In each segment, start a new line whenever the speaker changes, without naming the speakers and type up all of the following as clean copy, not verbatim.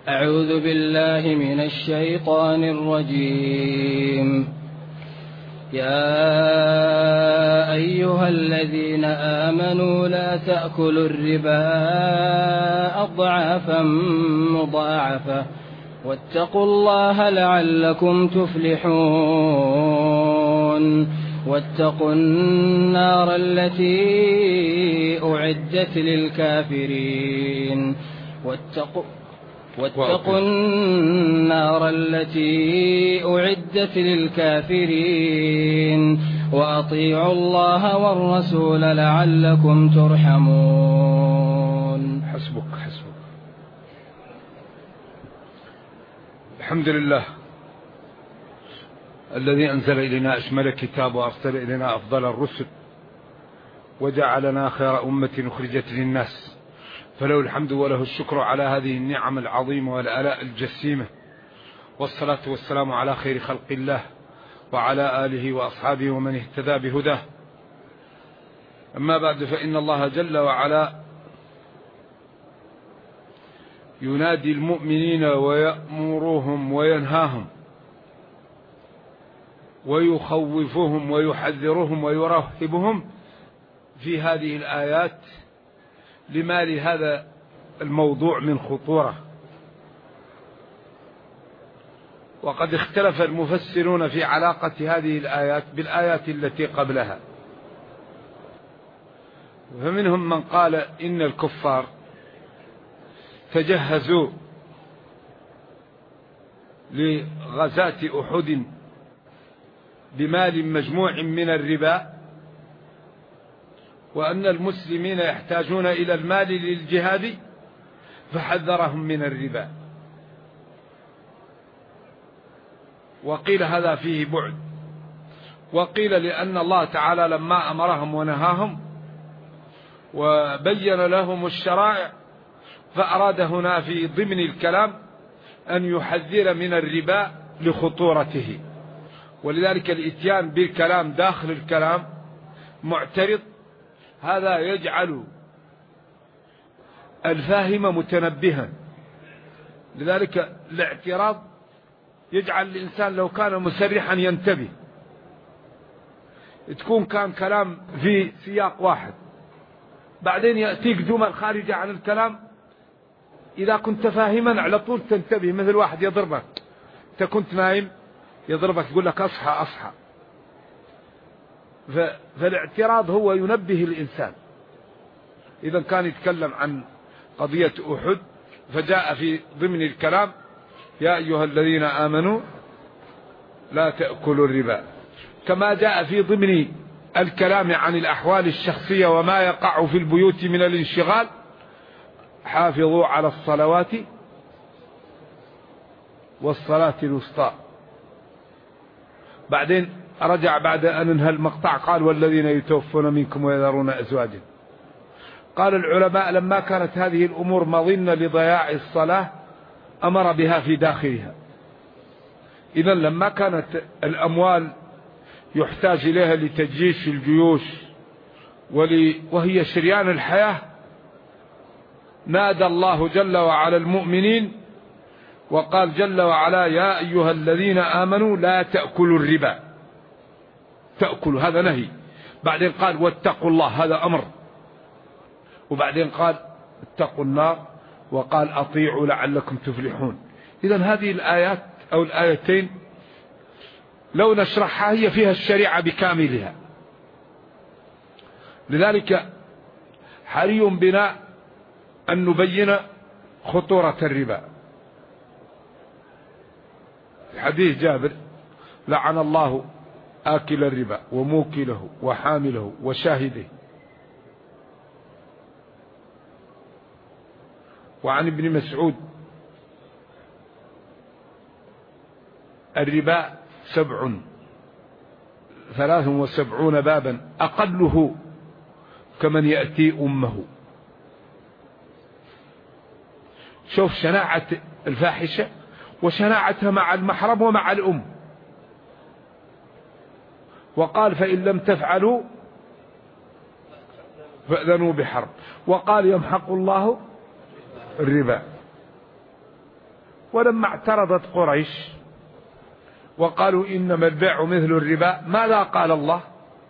أعوذ بالله من الشيطان الرجيم. يا أيها الذين آمنوا لا تأكلوا الربا أضعافا مضاعفة واتقوا الله لعلكم تفلحون. واتقوا النار التي أعدت للكافرين. واتقوا النار التي أعدت للكافرين وأطيعوا الله والرسول لعلكم ترحمون.
حسبك. الحمد لله الذي أنزل إلينا أشمل كتاب وأرسل إلينا أفضل الرسل وجعلنا خير أمة أخرجت للناس، فله الحمد وله الشكر على هذه النعم العظيمة والآلاء الجسيمة، والصلاة والسلام على خير خلق الله وعلى آله وأصحابه ومن اهتدى بهداه. أما بعد، فإن الله جل وعلا ينادي المؤمنين ويأمرهم وينهاهم ويخوفهم ويحذرهم ويرهبهم في هذه الآيات لما لهذا الموضوع من خطورة. وقد اختلف المفسرون في علاقة هذه الآيات بالآيات التي قبلها، فمنهم من قال إن الكفار تجهزوا لغزاة أحد بمال مجموع من الربا، وأن المسلمين يحتاجون إلى المال للجهاد فحذرهم من الربا. وقيل هذا فيه بعد، وقيل لأن الله تعالى لما أمرهم ونهاهم وبين لهم الشرائع فأراد هنا في ضمن الكلام أن يحذر من الربا لخطورته، ولذلك الإتيان بالكلام داخل الكلام معترض، هذا يجعل الفاهم متنبها. لذلك الاعتراض يجعل الإنسان لو كان مسرحا ينتبه. تكون كان كلام في سياق واحد، بعدين يأتيك جمل خارجة عن الكلام، إذا كنت فاهما على طول تنتبه. مثل واحد يضربك، أنت كنت نايم يضربك يقول لك أصحى. فالاعتراض هو ينبه الإنسان. إذا كان يتكلم عن قضية أحد فجاء في ضمن الكلام يا أيها الذين آمنوا لا تأكلوا الربا، كما جاء في ضمن الكلام عن الأحوال الشخصية وما يقع في البيوت من الانشغال حافظوا على الصلوات والصلاة الوسطى. بعدين رجع بعد أن انهى المقطع قال والذين يتوفون منكم ويذرون أزواجا. قال العلماء لما كانت هذه الأمور مظنة لضياع الصلاة أمر بها في داخلها. إذا لما كانت الأموال يحتاج إليها لتجيش الجيوش وهي شريان الحياة، نادى الله جل وعلا المؤمنين وقال جل وعلا يا أيها الذين آمنوا لا تأكلوا الربا. تأكلوا هذا نهي، بعدين قال واتقوا الله هذا أمر، وبعدين قال اتقوا النار، وقال أطيعوا لعلكم تفلحون. إذن هذه الآيات أو الآيتين لو نشرحها هي فيها الشريعة بكاملها. لذلك حري بنا أن نبين خطورة الربا. حديث جابر لعن الله آكل الربا وموكله وحامله وشاهده. وعن ابن مسعود الربا 73 بابا أقله كمن يأتي أمه. شوف شناعة الفاحشة وشناعتها مع المحرم ومع الأم. وقال فإن لم تفعلوا فأذنوا بحرب. وقال يمحق الله الربا. ولما اعترضت قريش وقالوا إنما البيع مثل الربا، ماذا قال الله؟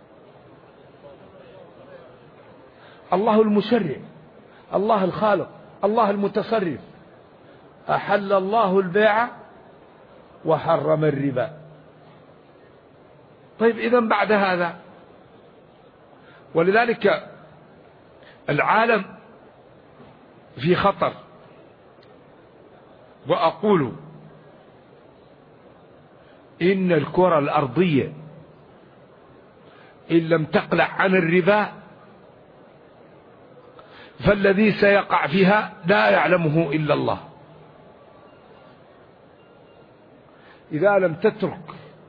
الله المشرع، الله الخالق، الله المتصرف. أحل الله البيع وحرم الربا. طيب إذن بعد هذا، ولذلك العالم في خطر. وأقول إن الكرة الأرضية إن لم تقلع عن الربا فالذي سيقع فيها لا يعلمه إلا الله. إذا لم تترك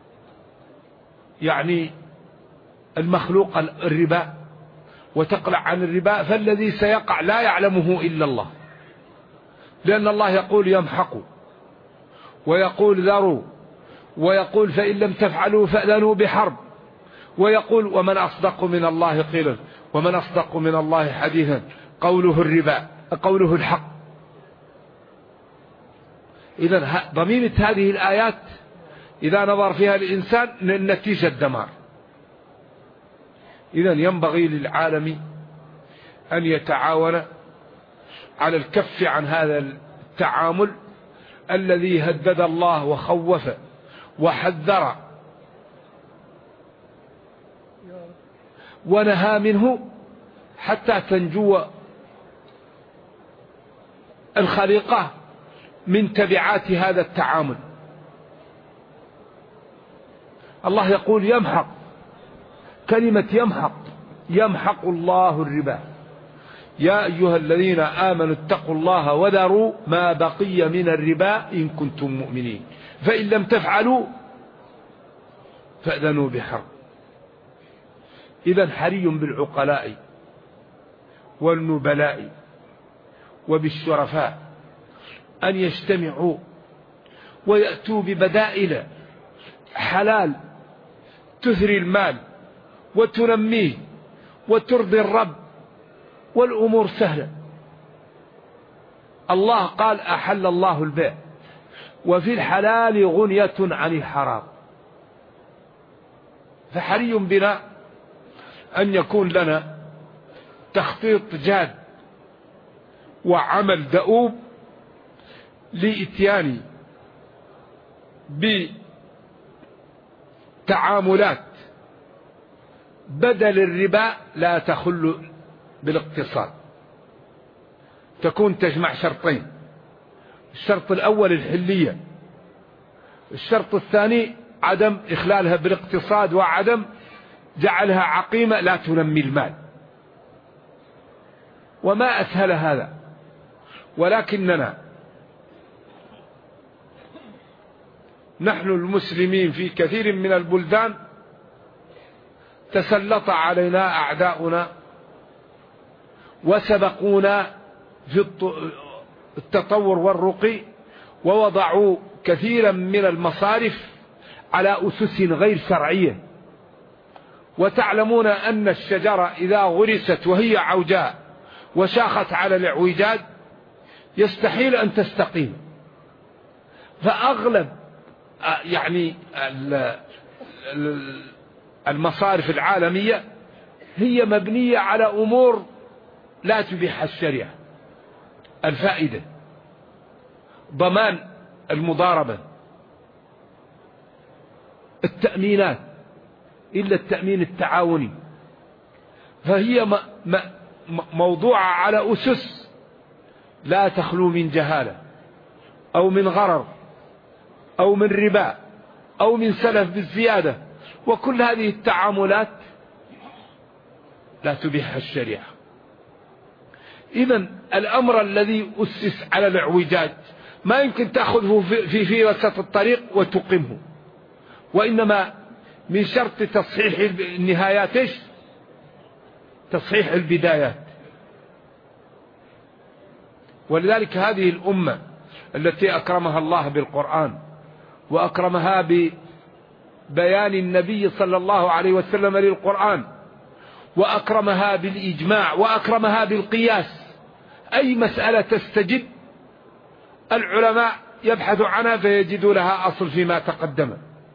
يعني المخلوق الربا وتقلع عن الربا فالذي سيقع لا يعلمه إلا الله، لأن الله يقول يمحقوا، ويقول ذروا، ويقول فإن لم تفعلوا فأذنوا بحرب، ويقول ومن أصدق من الله قيلا، ومن أصدق من الله حديثا، قوله الربا، قوله الحق. إذن ضميمة هذه الآيات إذا نظر فيها الإنسان النتيجة الدمار. إذن ينبغي للعالم أن يتعاون على الكف عن هذا التعامل الذي هدد الله وخوف وحذر ونهى منه حتى تنجو الخليقة من تبعات هذا التعامل. الله يقول يمحق، كلمة يمحق، يمحق الله الربا. يا أيها الذين آمنوا اتقوا الله وذروا ما بقي من الربا إن كنتم مؤمنين، فإن لم تفعلوا فأذنوا بحرب. إذن حري بالعقلاء والنبلاء وبالشرفاء أن يجتمعوا ويأتوا ببدائل حلال تثري المال وتنميه وترضي الرب، والأمور سهلة. الله قال أحل الله البيع وفي الحلال غنية عن الحرام. فحري بنا أن يكون لنا تخطيط جاد وعمل دؤوب لإتيان بتعاملات بدل الربا لا تخل بالاقتصاد، تكون تجمع شرطين: الشرط الأول الحلية، الشرط الثاني عدم إخلالها بالاقتصاد وعدم جعلها عقيمة لا تنمي المال. وما أسهل هذا، ولكننا نحن المسلمين في كثير من البلدان تسلط علينا أعداؤنا وسبقونا في التطور والرقي، ووضعوا كثيرا من المصارف على أسس غير شرعية. وتعلمون أن الشجرة إذا غرست وهي عوجاء وشاخت على الإعوجاج يستحيل أن تستقيم. فأغلب يعني المصارف العالمية هي مبنية على أمور لا تبيح الشريعة: الفائدة، ضمان المضاربة، التأمينات إلا التأمين التعاوني. فهي موضوعة على أسس لا تخلو من جهالة أو من غرر أو من ربا أو من سلف بالزيادة، وكل هذه التعاملات لا تبيح الشريعة. إذن الأمر الذي أسس على الاعوجاج ما يمكن تأخذه في وسط الطريق وتقيمه، وإنما من شرط تصحيح النهايات تصحيح البدايات. ولذلك هذه الأمة التي أكرمها الله بالقرآن وأكرمها ببيان النبي صلى الله عليه وسلم للقرآن وأكرمها بالإجماع وأكرمها بالقياس، أي مسألة تستجد العلماء يبحث عنها فيجد لها أصل فيما تقدم.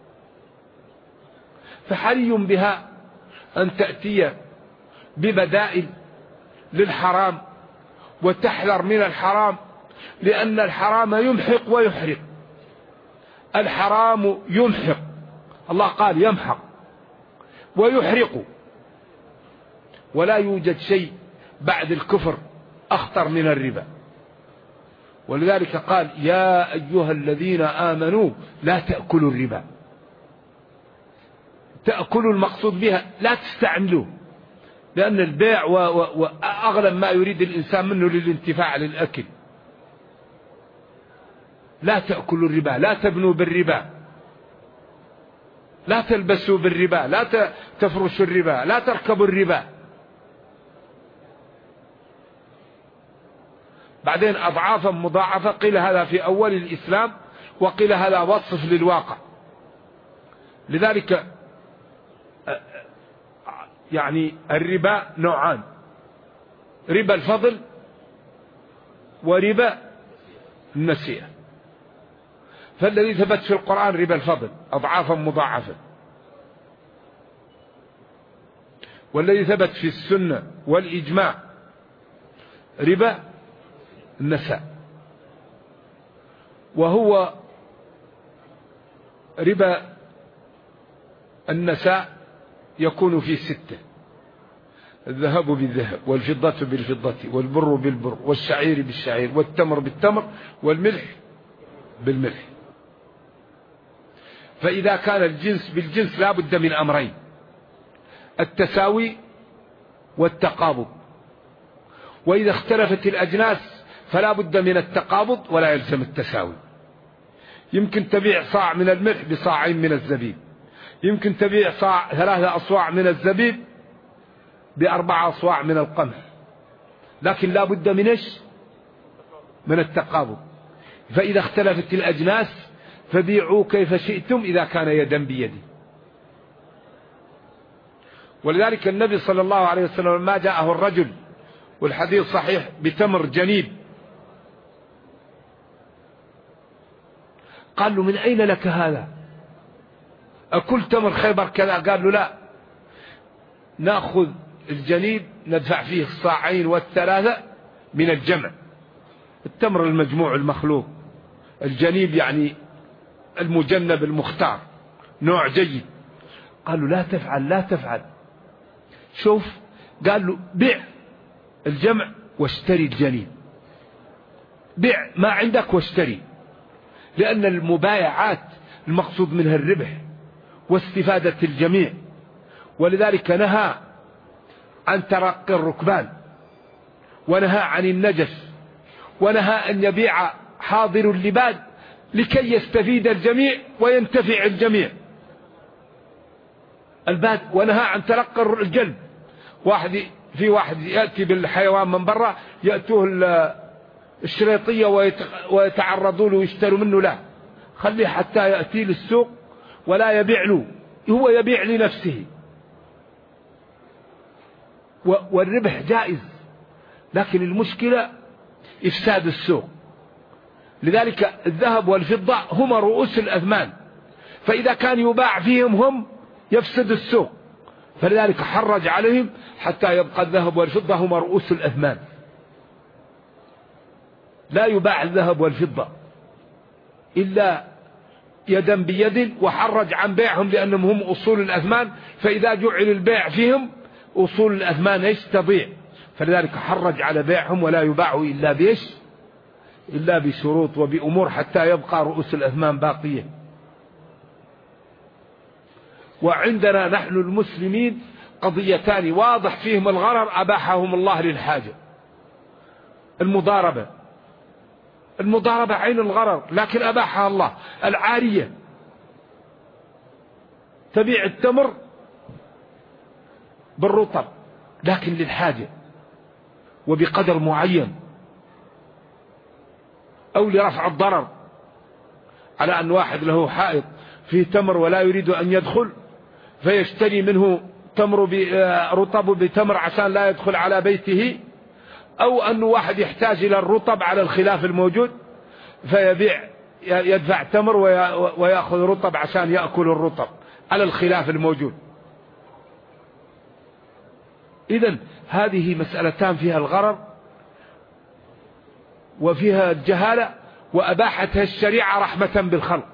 فحري بها أن تأتي ببدائل للحرام وتحذر من الحرام، لأن الحرام يمحق ويحرق. الحرام يمحق، الله قال يمحق ويحرق، ولا يوجد شيء بعد الكفر أخطر من الربا. ولذلك قال يا أيها الذين آمنوا لا تأكلوا الربا. تأكلوا المقصود بها لا تستعملوه، لأن البيع وأغلب ما يريد الإنسان منه للانتفاع للأكل. لا تأكلوا الربا، لا تبنوا بالربا، لا تلبسوا بالربا، لا تفرشوا الربا، لا تركبوا الربا. بعدين أضعافا مضاعفة، قيل هذا في أول الإسلام وقيل هذا وصف للواقع. لذلك يعني الربا نوعان: ربا الفضل وربا النسيئة. فالذي ثبت في القرآن ربا الفضل أضعافا مضاعفة، والذي ثبت في السنة والإجماع ربا النساء، وهو ربا النساء يكون في 6: الذهب بالذهب، والفضة بالفضة، والبر بالبر، والشعير بالشعير، والتمر بالتمر، والملح بالملح. فإذا كان الجنس بالجنس لا بد من أمرين: التساوي والتقابض. وإذا اختلفت الأجناس فلا بد من التقابض ولا يلزم التساوي. يمكن تبيع صاع من الملح بصاعين من الزبيب، يمكن تبيع 3 أصواع من الزبيب ب4 أصواع من القمح، لكن لا بد من إيش؟ من التقابض. فإذا اختلفت الأجناس فبيعوا كيف شئتم إذا كان يدا بيد. ولذلك النبي صلى الله عليه وسلم ما جاءه الرجل، والحديث صحيح، بتمر جنيب، قال له من أين لك هذا؟ أكل تمر خيبر كذا؟ قال له لا، نأخذ الجنيب ندفع فيه 2 و3 من الجمع. التمر المجموع المخلوق، الجنيب يعني المجنب المختار، نوع جيد. قال له لا تفعل لا تفعل. شوف، قال له بيع الجمع واشتري الجنيب، بيع ما عندك واشتري، لأن المبايعات المقصود منها الربح واستفادة الجميع. ولذلك نهى عن ترقي الركبان، ونهى عن النجس، ونهى أن يبيع حاضر اللباد لكي يستفيد الجميع وينتفع الجميع الباد. ونهى عن تلقي الجلب. في واحد يأتي بالحيوان من برا، يأتوه الشريطية ويتعرضوا له ويشتروا منه. لا، خليه حتى يأتي للسوق ولا يبيع له، هو يبيع لنفسه. والربح جائز، لكن المشكلة إفساد السوق. لذلك الذهب والفضة هما رؤوس الأثمان، فإذا كان يباع فيهم هم يفسد السوق، فلذلك حرج عليهم حتى يبقى الذهب والفضة هما رؤوس الأثمان. لا يباع الذهب والفضة إلا يدا بيد، وحرج عن بيعهم لأنهم هم أصول الأثمان. فإذا جعل البيع فيهم أصول الأثمان ايش تضيع، فلذلك حرج على بيعهم، ولا يباع إلا بيش، إلا بشروط وبأمور حتى يبقى رؤوس الأثمان باقية. وعندنا نحن المسلمين قضيتان واضح فيهم الغرر أباحهم الله للحاجة: المضاربة عين الغرر، لكن أباحها الله. العارية، تبيع التمر بالرطب لكن للحاجة وبقدر معين، أو لرفع الضرر، على أن واحد له حائط فيه تمر ولا يريد أن يدخل، فيشتري منه تمر رطب بتمر عشان لا يدخل على بيته، أو أن واحد يحتاج إلى الرطب على الخلاف الموجود فيبيع يدفع تمر ويأخذ رطب عشان يأكل الرطب على الخلاف الموجود. إذن هذه مسألتان فيها الغرر وفيها الجهالة، وأباحتها الشريعة رحمة بالخلق.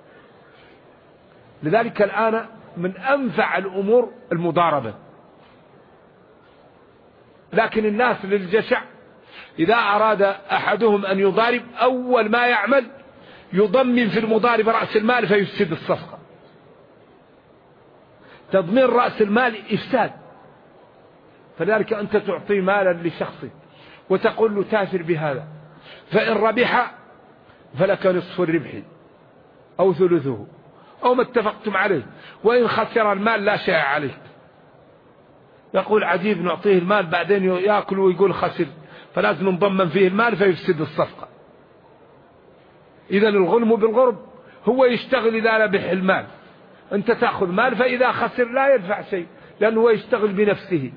لذلك الآن من أنفع الأمور المضاربة، لكن الناس للجشع إذا أراد أحدهم أن يضارب أول ما يعمل يضمن في المضارب رأس المال فيفسد الصفقة. تضمين رأس المال إفساد. فذلك أنت تعطي مالا لشخص وتقول له تاجر بهذا، فإن ربح فلك نصف الربح أو ثلثه أو ما اتفقتم عليه، وإن خسر المال لا شيء عليك. يقول عجيب نعطيه المال بعدين يأكل ويقول خسر، فلازم نضمن فيه المال فيفسد الصفقة. إذا الغنم بالغرب هو يشتغل إذا ربح المال، أنت تأخذ مال فإذا خسر لا يدفع شيء لأنه هو يشتغل بنفسه.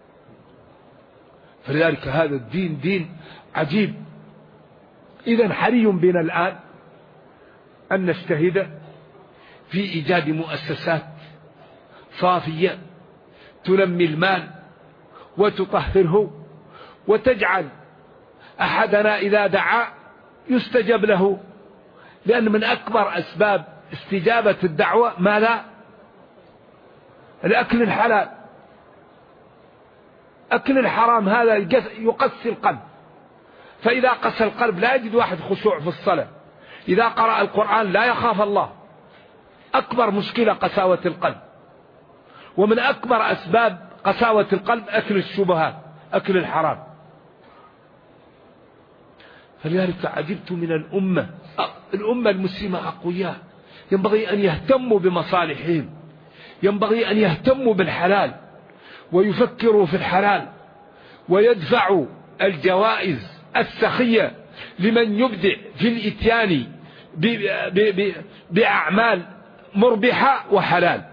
فلذلك هذا الدين دين عجيب. إذا حري بنا الآن أن نجتهد في إيجاد مؤسسات صافية تنمي المال وتطهره وتجعل أحدنا إذا دعا يستجب له، لأن من أكبر أسباب استجابة الدعوة ماذا؟ الأكل الحلال. أكل الحرام هذا يقسي القلب، فإذا قسى القلب لا يجد واحد خشوع في الصلاة، إذا قرأ القرآن لا يخاف الله. أكبر مشكلة قساوة القلب، ومن أكبر أسباب قساوة القلب أكل الشبهات، أكل الحرام. فلذلك عجبت من الأمة المسلمة أقوياء، ينبغي أن يهتموا بمصالحهم، ينبغي أن يهتموا بالحلال ويفكروا في الحلال ويدفعوا الجوائز السخية لمن يبدع في الإتيان بأعمال مربحة وحلال.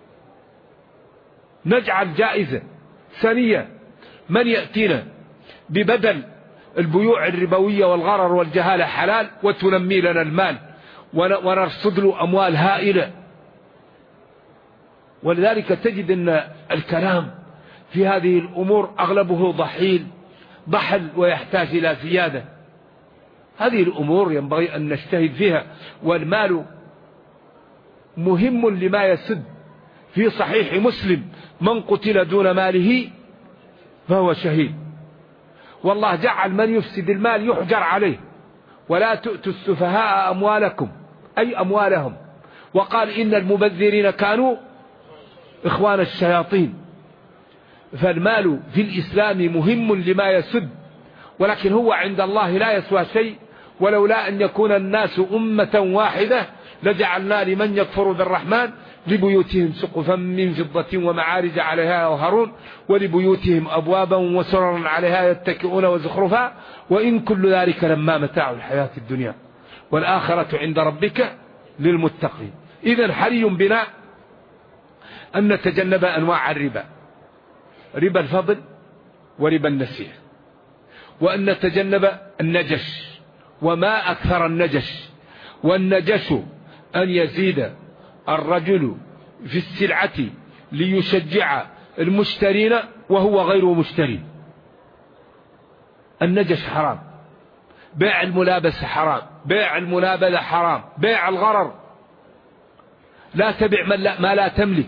نجعل جائزة سنية من يأتينا ببدل البيوع الربوية والغرر والجهالة حلال وتنمي لنا المال ونرصد له أموال هائلة. ولذلك تجد أن الكلام في هذه الأمور أغلبه ضحل ويحتاج إلى زيادة. هذه الأمور ينبغي أن نجتهد فيها، والمال مهم لما يسد. في صحيح مسلم من قتل دون ماله فهو شهيد. والله جعل من يفسد المال يحجر عليه. ولا تؤتوا السفهاء أموالكم أي أموالهم، وقال إن المبذرين كانوا إخوان الشياطين. فالمال في الإسلام مهم لما يسد، ولكن هو عند الله لا يسوى شيء. ولولا أن يكون الناس أمة واحدة لجعلنا لمن يكفر بالرحمن لبيوتهم سقفا من فضة ومعارج عليها يظهرون ولبيوتهم أبوابا وسررا عليها يتكئون وزخرفا وإن كل ذلك لما متاع الحياة الدنيا والآخرة عند ربك للمتقين. إذن حري بنا أن نتجنب أنواع الربا، ربا الفضل وربا النسيئة، وأن نتجنب النجش. وما أكثر النجش، والنجش أن يزيد الرجل في السلعة ليشجع المشترين وهو غير مشتري. النجش حرام، بيع الملابس حرام، بيع المنابذة حرام، بيع الغرر. لا تبع ما لا تملك.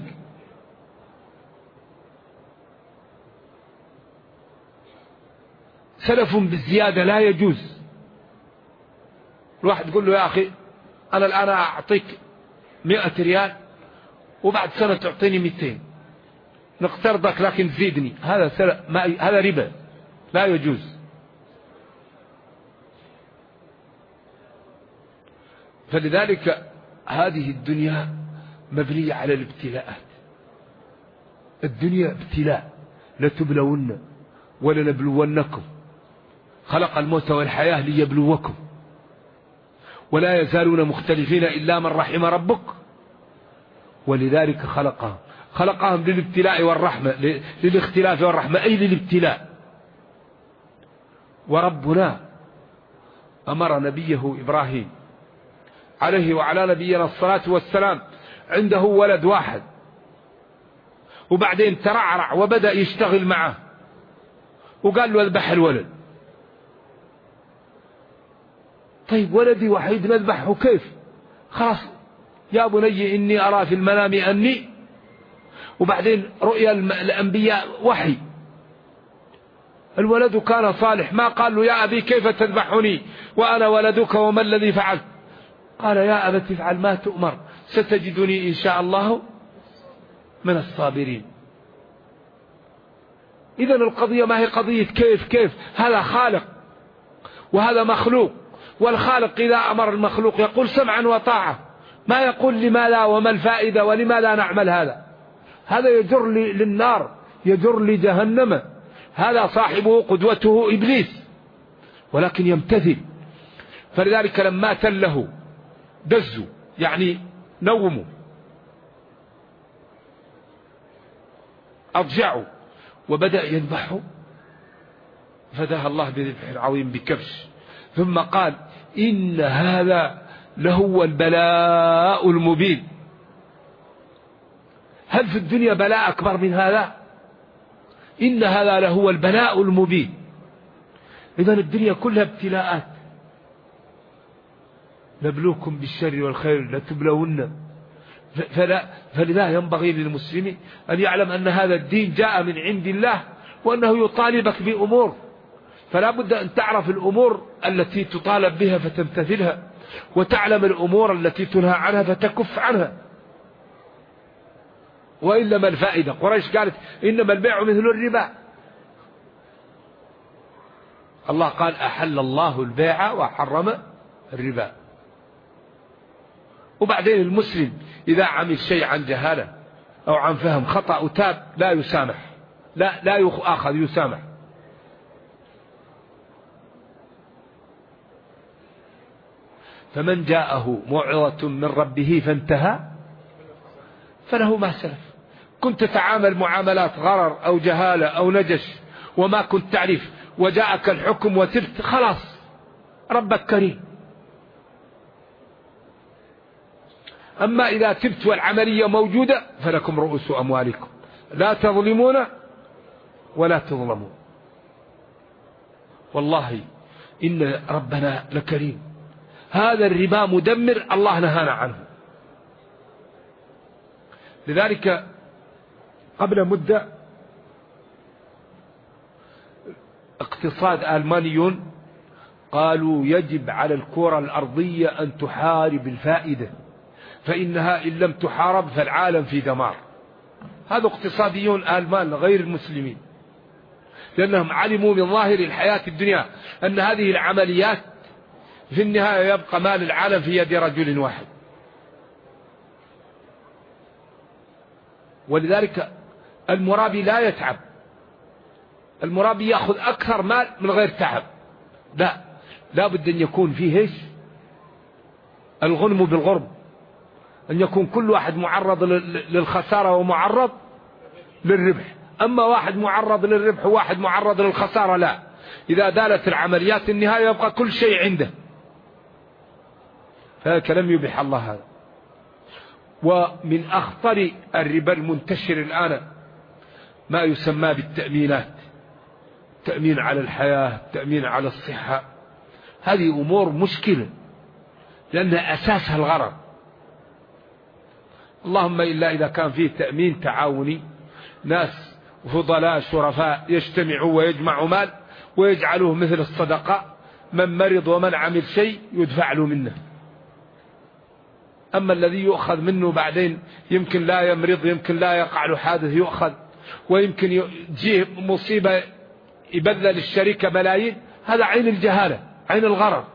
سلف بالزيادة لا يجوز. الواحد يقول له يا أخي أنا الآن أعطيك 100 ريال وبعد سنة تعطيني 200، نقترضك لكن زيدني. هذا ربا لا يجوز. فلذلك هذه الدنيا مبنية على الابتلاءات. الدنيا ابتلاء، لتبلون ولنبلونكم. خلق الموت والحياة ليبلوكم، ولا يزالون مختلفين إلا من رحم ربك. ولذلك خلقهم للابتلاء والرحمة، للاختلاف والرحمة، أي للابتلاء. وربنا أمر نبيه إبراهيم عليه وعلى نبينا الصلاة والسلام عنده ولد واحد، وبعدين ترعرع وبدأ يشتغل معه وقال له اذبح الولد. طيب ولدي وحيد نذبحه كيف؟ خلاص يا بني إني أرى في المنام أني، وبعدين رؤيا الأنبياء وحي. الولد كان صالح، ما قال له يا أبي كيف تذبحني وأنا ولدك وما الذي فعلت؟ قال يا أبت افعل ما تؤمر ستجدني إن شاء الله من الصابرين. إذن القضية ما هي قضية كيف، هذا خالق وهذا مخلوق، والخالق إذا أمر المخلوق يقول سمعا وطاعة، ما يقول لماذا وما الفائدة ولماذا نعمل هذا يجر للنار، يجر لجهنم. هذا صاحبه قدوته إبليس، ولكن يمتثل. فلذلك لما تله دزوا يعني نوموا أضجعوا وبدأ يذبحوا، فداه الله بذبح عظيم بكبش، ثم قال إن هذا لهو البلاء المبين. هل في الدنيا بلاء أكبر من هذا؟ إن هذا لهو البلاء المبين. إذن الدنيا كلها ابتلاءات. نبلوكم بالشر والخير لتبلون. فلذا ينبغي للمسلم أن يعلم أن هذا الدين جاء من عند الله، وأنه يطالبك بأمور، فلا بد أن تعرف الأمور التي تطالب بها فتمتثلها، وتعلم الأمور التي تنهى عنها فتكف عنها، وإلا ما الفائدة؟ قريش قالت إنما البيع مثل الربا. الله قال أحل الله البيع وحرم الربا. وبعدين المسلم إذا عمل شيء عن جهالة أو عن فهم خطأ وتاب لا يسامح، لا يؤاخذ، يسامح. فمن جاءه موعظة من ربه فانتهى فله ما سلف. كنت تتعامل معاملات غرر أو جهالة أو نجش وما كنت تعرف، وجاءك الحكم وتبت، خلاص ربك كريم. أما إذا تبت والعملية موجودة فلكم رؤوس أموالكم لا تظلمون ولا تظلمون. والله إن ربنا لكريم. هذا الربا مدمر، الله نهانا عنه. لذلك قبل مدة اقتصاد ألمانيون قالوا يجب على الكرة الأرضية أن تحارب الفائدة، فإنها إن لم تحارب فالعالم في دمار. هذا اقتصاديون ألمان غير المسلمين، لأنهم علموا من ظاهر الحياة الدنيا أن هذه العمليات في النهاية يبقى مال العالم في يد رجل واحد. ولذلك المرابي لا يتعب، المرابي يأخذ أكثر مال من غير تعب. لا بد أن يكون فيه إيش؟ الغنم بالغرب، أن يكون كل واحد معرض للخسارة ومعرض للربح. أما واحد معرض للربح وواحد معرض للخسارة لا، إذا دالت العمليات النهاية يبقى كل شيء عنده. فهذا لم يبح الله هذا. ومن أخطر الربا المنتشر الآن ما يسمى بالتأمينات، تأمين على الحياة، تأمين على الصحة. هذه أمور مشكلة لأن أساسها الغرر. اللهم إلا إذا كان فيه تأمين تعاوني، ناس فضلاء شرفاء يجتمعوا ويجمعوا مال ويجعلوه مثل الصدقة، من مرض ومن عمل شيء يدفع له منه. أما الذي يؤخذ منه بعدين يمكن لا يمرض، يمكن لا يقع له حادث يؤخذ، ويمكن يجيه مصيبة يبذل الشركة ملايين، هذا عين الجهالة، عين الغرر.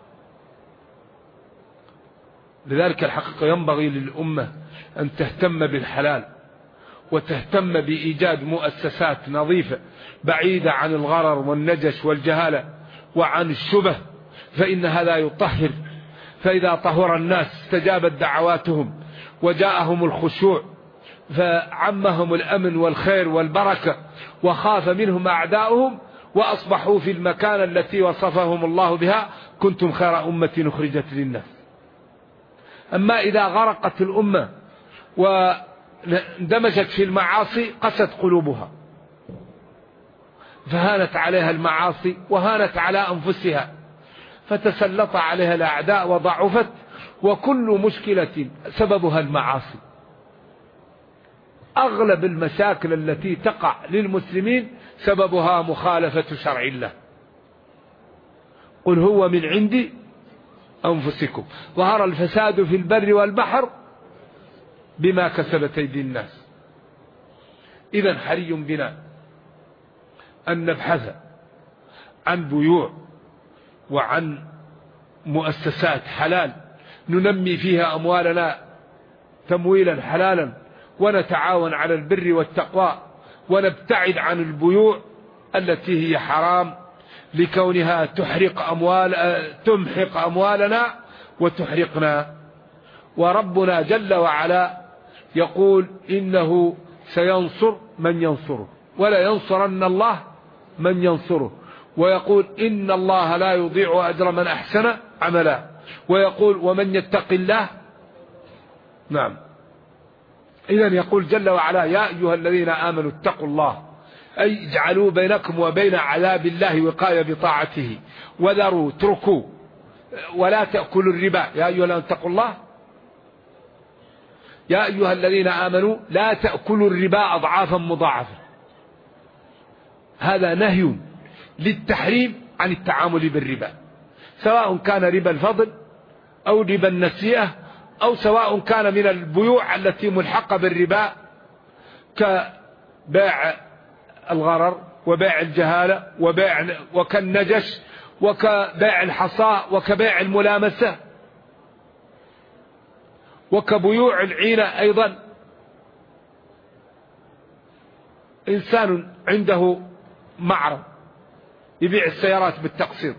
لذلك الحقيقة ينبغي للأمة أن تهتم بالحلال، وتهتم بإيجاد مؤسسات نظيفة بعيدة عن الغرر والنجش والجهالة وعن الشبه، فإن هذا يطهر. فإذا طهر الناس استجابت دعواتهم وجاءهم الخشوع، فعمهم الأمن والخير والبركة، وخاف منهم أعداؤهم، وأصبحوا في المكانة التي وصفهم الله بها: كنتم خير أمة أخرجت للناس. أما إذا غرقت الأمة واندمجت في المعاصي قست قلوبها، فهانت عليها المعاصي وهانت على أنفسها، فتسلط عليها الأعداء وضعفت، وكل مشكلة سببها المعاصي. أغلب المشاكل التي تقع للمسلمين سببها مخالفة شرع الله. قل هو من عند أنفسكم ظهر الفساد في البر والبحر بما كسبت أيدي الناس. إذن حري بنا أن نبحث عن بيوع وعن مؤسسات حلال ننمي فيها أموالنا تمويلا حلالا، ونتعاون على البر والتقوى، ونبتعد عن البيوع التي هي حرام لكونها تمحق أموالنا وتحرقنا. وربنا جل وعلا يقول إنه سينصر من ينصره ولا ينصرن الله من ينصره، ويقول إن الله لا يضيع أجر من أحسن عملا، ويقول ومن يتق الله. نعم. إذن يقول جل وعلا يا أيها الذين آمنوا اتقوا الله، أي اجعلوا بينكم وبين عذاب الله وقاية بطاعته، وذروا اتركوا ولا تأكلوا الربا. يا أيها الذين اتقوا الله، يا أيها الذين آمنوا لا تأكلوا الربا أضعافا مضاعفة. هذا نهي للتحريم عن التعامل بالربا، سواء كان ربا الفضل أو ربا النسيئة، أو سواء كان من البيوع التي ملحقة بالربا كبيع الغرر وبيع الجهالة وكالنجش وكبيع الحصاء وكبيع الملامسة وكبيوع العينة. أيضا إنسان عنده معرض يبيع السيارات بالتقسيط،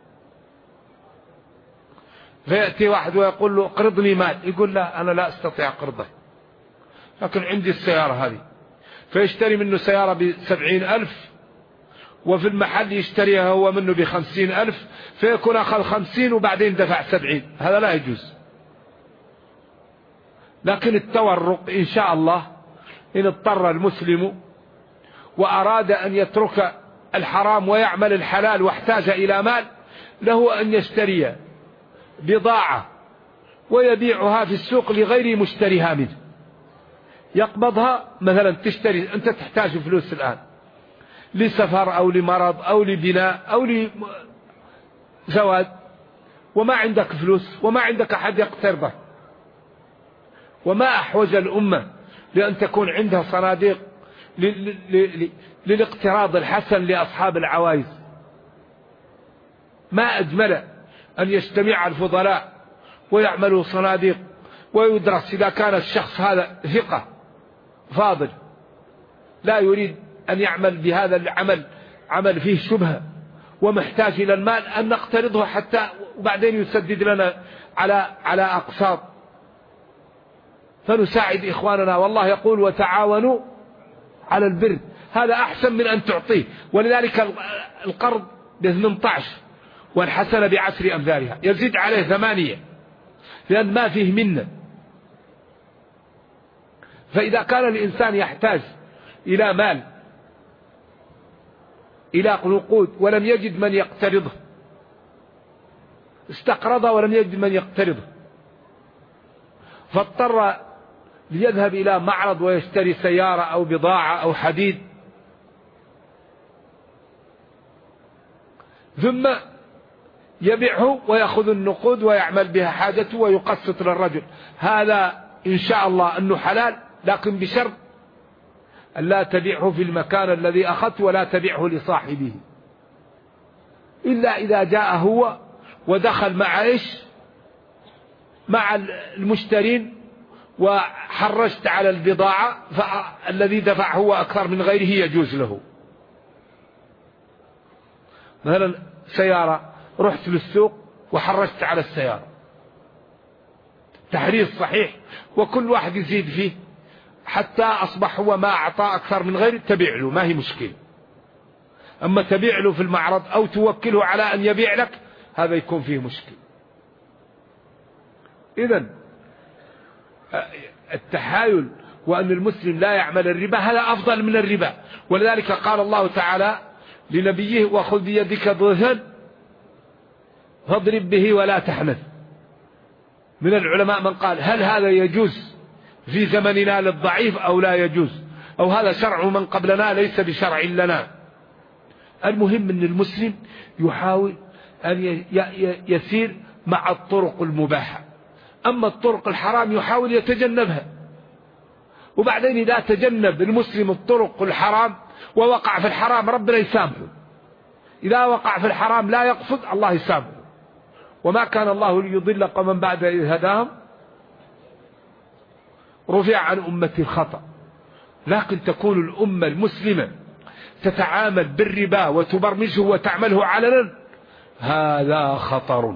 فيأتي واحد ويقول له اقرضني مال، يقول لا أنا لا أستطيع قرضه لكن عندي السيارة هذه، فيشتري منه سيارة ب70,000 وفي المحل يشتريها هو منه ب50,000، فيكون أخذ 50 وبعدين دفع 70. هذا لا يجوز. لكن التورق إن شاء الله إن اضطر المسلم وأراد أن يترك الحرام ويعمل الحلال واحتاج إلى مال، له أن يشتري بضاعة ويبيعها في السوق لغير مشتريها منه، يقبضها. مثلا تشتري أنت تحتاج فلوس الآن لسفر أو لمرض أو لبناء أو لزواج، وما عندك فلوس وما عندك أحد يقترضك، وما أحوج الأمة لأن تكون عندها صناديق للاقتراض الحسن لأصحاب العوائز. ما أجمل أن يجتمع الفضلاء ويعملوا صناديق، ويدرس إذا كان الشخص هذا ثقة فاضل لا يريد أن يعمل بهذا العمل عمل فيه شبهة ومحتاج إلى المال، أن نقترضه حتى وبعدين يسدد لنا على أقساط، فنساعد إخواننا. والله يقول وتعاونوا على البر، هذا أحسن من أن تعطيه. ولذلك القرض ب18 والحسنة ب10 أمثالها، يزيد عليه 8 لأن ما فيه منه. فإذا كان الإنسان يحتاج إلى مال إلى نقود ولم يجد من يقترضه، استقرضه ولم يجد من يقترضه، فاضطر ليذهب إلى معرض ويشتري سيارة أو بضاعة أو حديد، ثم يبيعه ويأخذ النقود ويعمل بها حاجته ويقسط للرجل. هذا إن شاء الله أنه حلال، لكن بشرط أن لا تبيعه في المكان الذي أخذت ولا تبيعه لصاحبه، إلا إذا جاء هو ودخل مع المشترين وحرجت على البضاعة، فالذي دفع هو أكثر من غيره يجوز له. مثلا سيارة رحت للسوق وحرجت على السيارة، تحريز صحيح وكل واحد يزيد فيه حتى أصبح هو ما أعطى أكثر من غيره، تبيع له ما هي مشكلة. أما تبيع له في المعرض أو توكله على أن يبيع لك، هذا يكون فيه مشكلة. إذن التحايل وأن المسلم لا يعمل الربا هذا أفضل من الربا. ولذلك قال الله تعالى لنبيه وخذ بيدك ضغثا فاضرب به ولا تحنث. من العلماء من قال هل هذا يجوز في زمننا للضعيف أو لا يجوز، أو هذا شرع من قبلنا ليس بشرع لنا. المهم أن المسلم يحاول أن يسير مع الطرق المباحة، أما الطرق الحرام يحاول يتجنبها. وبعدين إذا تجنب المسلم الطرق الحرام ووقع في الحرام ربنا يسامحه، إذا وقع في الحرام لا يقصد الله يسامحه. وما كان الله ليضل قوما بعد إذ هداهم رفع عن أمة الخطأ. لكن تكون الأمة المسلمة تتعامل بالربا وتبرمجه وتعمله علنا، هذا خطر.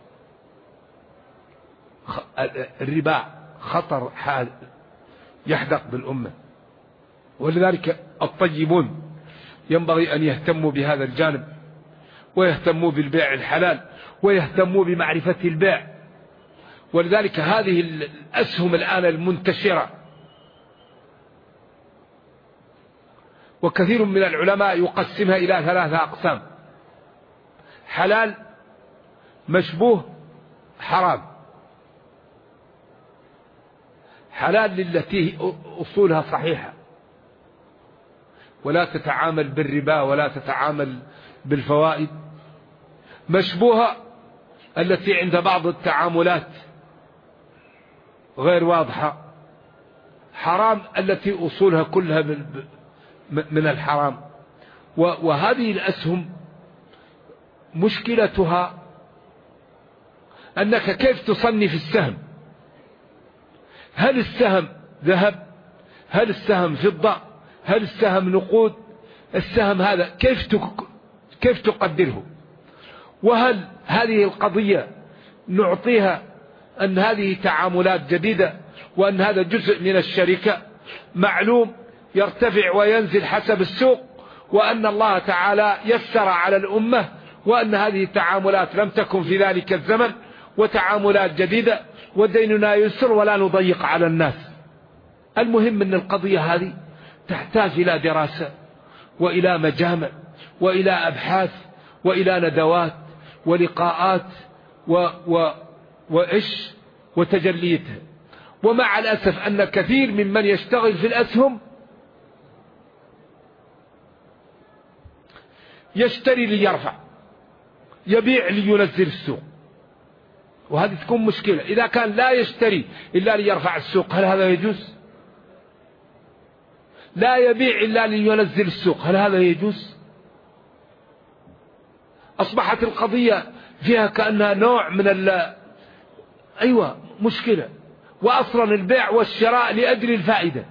الربا خطر حال يحدق بالأمة. ولذلك الطيبون ينبغي أن يهتموا بهذا الجانب، ويهتموا بالبيع الحلال، ويهتموا بمعرفة البيع. ولذلك هذه الأسهم الآن المنتشرة، وكثير من العلماء يقسمها إلى 3 أقسام: حلال، مشبوه، حرام. حلال للتي أصولها صحيحة ولا تتعامل بالربا ولا تتعامل بالفوائد. مشبوهة التي عند بعض التعاملات غير واضحة. حرام التي أصولها كلها من الحرام. وهذه الأسهم مشكلتها أنك كيف تصنف السهم؟ هل السهم ذهب؟ هل السهم فضة؟ هل السهم نقود؟ السهم هذا كيف تقدره؟ وهل هذه القضية نعطيها أن هذه تعاملات جديدة، وأن هذا جزء من الشركة معلوم يرتفع وينزل حسب السوق، وأن الله تعالى يسر على الأمة، وأن هذه التعاملات لم تكن في ذلك الزمن وتعاملات جديدة، وديننا يسر ولا نضيق على الناس. المهم أن القضية هذه تحتاج إلى دراسة وإلى مجامع وإلى أبحاث وإلى ندوات ولقاءات وإيش وتجليتها. ومع الأسف أن كثير ممن يشتغل في الأسهم يشتري ليرفع، يبيع لينزل السوق، وهذه تكون مشكلة. إذا كان لا يشتري إلا ليرفع السوق هل هذا يجوز؟ لا يبيع إلا لينزل السوق هل هذا يجوز؟ أصبحت القضية فيها كأنها نوع من أيوة مشكلة. وأصلا البيع والشراء لأجل الفائدة.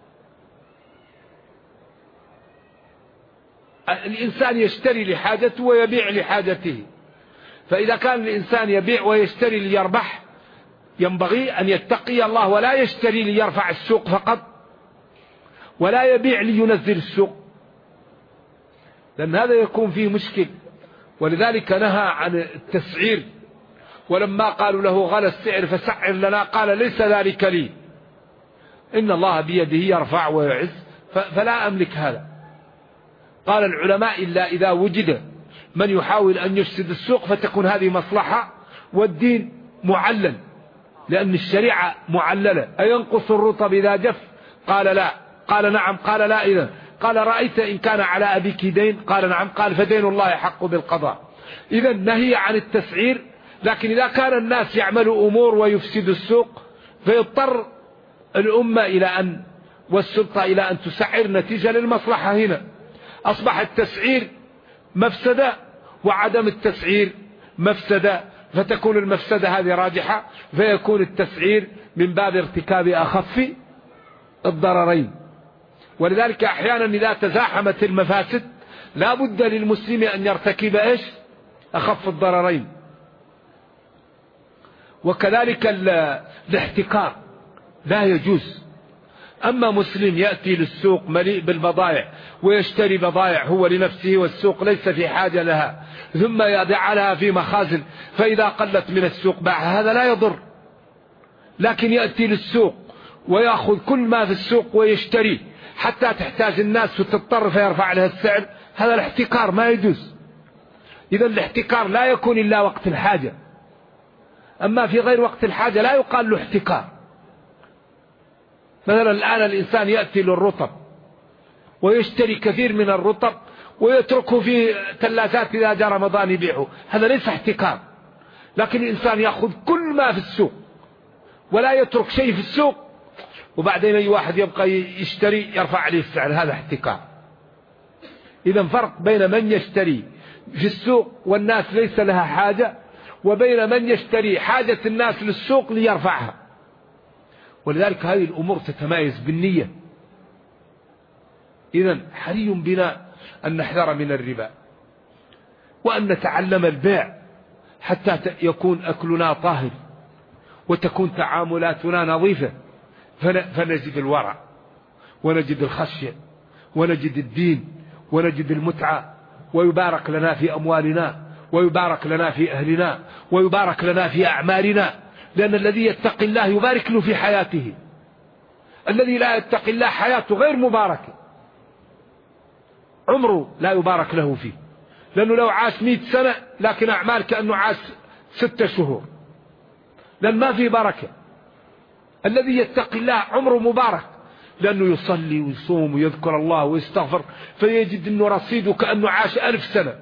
الإنسان يشتري لحاجته ويبيع لحاجته، فإذا كان الإنسان يبيع ويشتري ليربح ينبغي أن يتقي الله ولا يشتري ليرفع السوق فقط، ولا يبيع لينزل السوق، لأن هذا يكون فيه مشكل. ولذلك نهى عن التسعير، ولما قالوا له غلى السعر فسعر لنا قال ليس ذلك لي، إن الله بيده يرفع ويعز فلا أملك هذا. قال العلماء إلا إذا وجد من يحاول أن يفسد السوق فتكون هذه مصلحة والدين معلل، لأن الشريعة معللة. أينقص الرطب إذا جف؟ قال لا. قال نعم. قال لا. إذن قال رأيت إن كان على أبيك دين؟ قال نعم. قال فدين الله حق بالقضاء. إذن نهي عن التسعير. لكن إذا كان الناس يعملوا أمور ويفسد السوق فيضطر الأمة إلى أن والسلطة إلى أن تسعر نتيجة للمصلحة. هنا أصبح التسعير مفسدة وعدم التسعير مفسدة، فتكون المفسدة هذه راجحة، فيكون التسعير من باب ارتكاب أخف الضررين. ولذلك أحيانا إذا تزاحمت المفاسد لا بد للمسلم أن يرتكب إيش؟ أخف الضررين. وكذلك الاحتكار لا يجوز. أما مسلم يأتي للسوق مليء بالبضائع ويشتري بضائع هو لنفسه والسوق ليس في حاجة لها، ثم يضعها في مخازن، فإذا قلت من السوق باعها، هذا لا يضر، لكن يأتي للسوق ويأخذ كل ما في السوق ويشتري حتى تحتاج الناس وتضطر فيرفع لها السعر، هذا الاحتكار ما يجوز. إذا الاحتكار لا يكون إلا وقت الحاجة، أما في غير وقت الحاجة لا يقال له احتكار. مثلا الآن الإنسان يأتي للرطب ويشتري كثير من الرطب ويتركه في ثلاجات إذا جاء رمضان يبيعه، هذا ليس احتكار. لكن الإنسان يأخذ كل ما في السوق ولا يترك شيء في السوق، وبعدين أي واحد يبقى يشتري يرفع عليه السعر، هذا احتكار. إذا فرق بين من يشتري في السوق والناس ليس لها حاجة، وبين من يشتري حاجة الناس للسوق ليرفعها. ولذلك هذه الأمور تتمايز بالنية. إذا حري بنا أن نحذر من الربا وأن نتعلم البيع حتى يكون أكلنا طاهر وتكون تعاملاتنا نظيفة، فنجد الورع ونجد الخشية ونجد الدين ونجد المتعة، ويبارك لنا في أموالنا ويبارك لنا في أهلنا ويبارك لنا في أعمالنا. لأن الذي يتقي الله يبارك له في حياته، الذي لا يتقي الله حياته غير مباركة، عمره لا يبارك له فيه، لأنه لو عاش 100 سنة لكن أعمال كأنه عاش 6 شهور، لأن ما في بركة. الذي يتقي الله عمره مبارك، لأنه يصلي ويصوم ويذكر الله ويستغفر، فيجد أنه رصيده كأنه عاش 1000 سنة.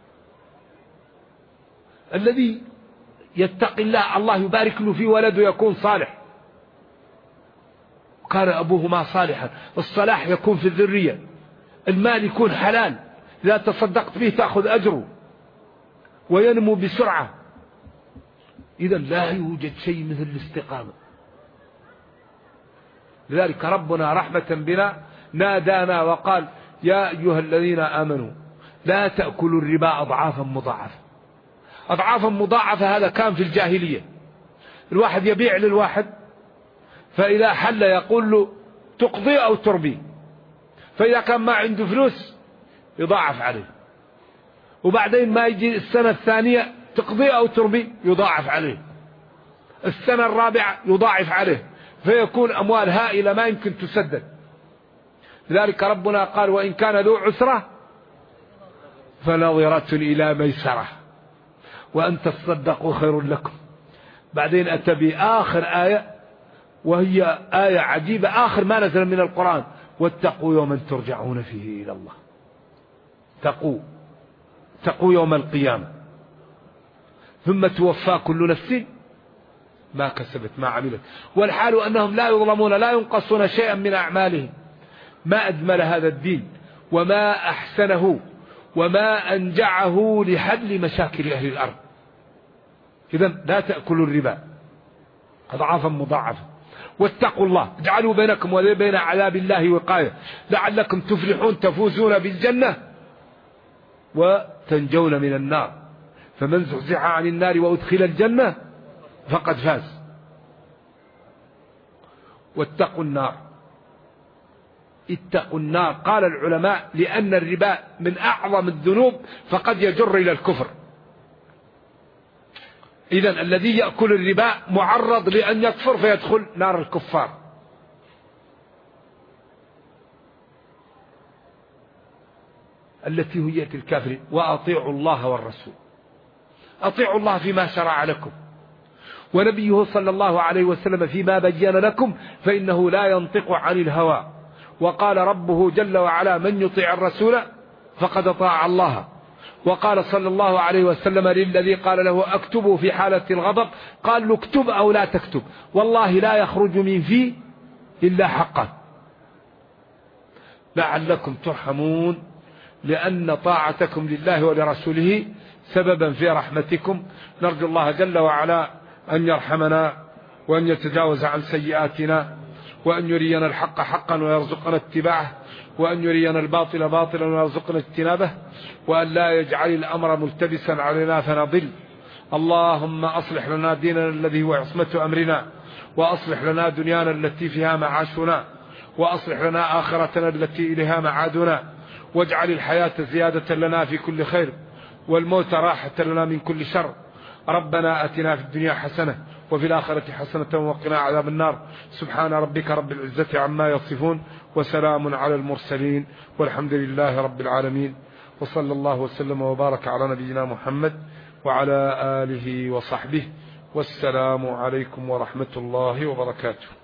الذي يتقي الله الله يبارك له في ولده يكون صالح، كان أبوهما صالحا. الصلاح يكون في الذرية، المال يكون حلال، إذا تصدقت به تأخذ أجره وينمو بسرعة. إذا لا يوجد شيء مثل الاستقامة. لذلك ربنا رحمة بنا نادانا وقال: يا أيها الذين آمنوا لا تأكلوا الربا أضعافا مضاعفة. أضعافا مضاعفة هذا كان في الجاهلية، الواحد يبيع للواحد، فإذا حل يقول له تقضي أو تربي، فإذا كان ما عنده فلوس يضاعف عليه، وبعدين ما يجي السنة الثانية تقضي أو تربي يضاعف عليه، السنة الرابعة يضاعف عليه، فيكون أموال هائلة ما يمكن تسدد. لذلك ربنا قال: وإن كان ذو عسرة فنظرة إلى ميسرة وأن تصدقوا خير لكم. بعدين أتى بآخر آية وهي آية عجيبة، آخر ما نزل من القرآن: واتقوا يوما ترجعون فيه إلى الله. تقوا يوم القيامة ثم توفى كل نفس ما كسبت ما عملت، والحال أنهم لا يظلمون لا ينقصون شيئا من أعمالهم. ما أجمل هذا الدين وما أحسنه وما أنجعه لحل مشاكل أهل الأرض. إذا لا تأكلوا الربا أضعافا مضاعفة، واتقوا الله، اجعلوا بينكم وبين عذاب الله وقاية لعلكم تفلحون، تفوزون بالجنة وتنجون من النار. فمن زحزح عن النار وأدخل الجنة فقد فاز. واتقوا النار، اتقوا النار. قال العلماء: لأن الربا من أعظم الذنوب فقد يجر إلى الكفر. إذن الذي يأكل الربا معرض لأن يكفر فيدخل نار الكفار. التي هي الكافرين. وأطيعوا الله والرسول، أطيعوا الله فيما شرع لكم، ونبيه صلى الله عليه وسلم فيما بين لكم، فإنه لا ينطق عن الهوى. وقال ربه جل وعلا: من يطيع الرسول فقد أطاع الله. وقال صلى الله عليه وسلم للذي قال له أكتبه في حالة الغضب، قال له: اكتب أو لا تكتب، والله لا يخرج من فيه إلا حقه، لعلكم ترحمون، لأن طاعتكم لله ولرسوله سببا في رحمتكم. نرجو الله جل وعلا أن يرحمنا وأن يتجاوز عن سيئاتنا، وأن يرينا الحق حقا ويرزقنا اتباعه، وأن يرينا الباطل باطلا ويرزقنا اجتنابه، وأن لا يجعل الأمر ملتبسا علينا فنضل. اللهم أصلح لنا ديننا الذي هو عصمة أمرنا، وأصلح لنا دنيانا التي فيها معاشنا، وأصلح لنا آخرتنا التي إليها معادنا، واجعل الحياة زيادة لنا في كل خير، والموت راحة لنا من كل شر. ربنا آتنا في الدنيا حسنة وفي الآخرة حسنة وقنا عذاب النار. سبحان ربك رب العزة عما يصفون وسلام على المرسلين والحمد لله رب العالمين، وصلى الله وسلم وبارك على نبينا محمد وعلى آله وصحبه، والسلام عليكم ورحمة الله وبركاته.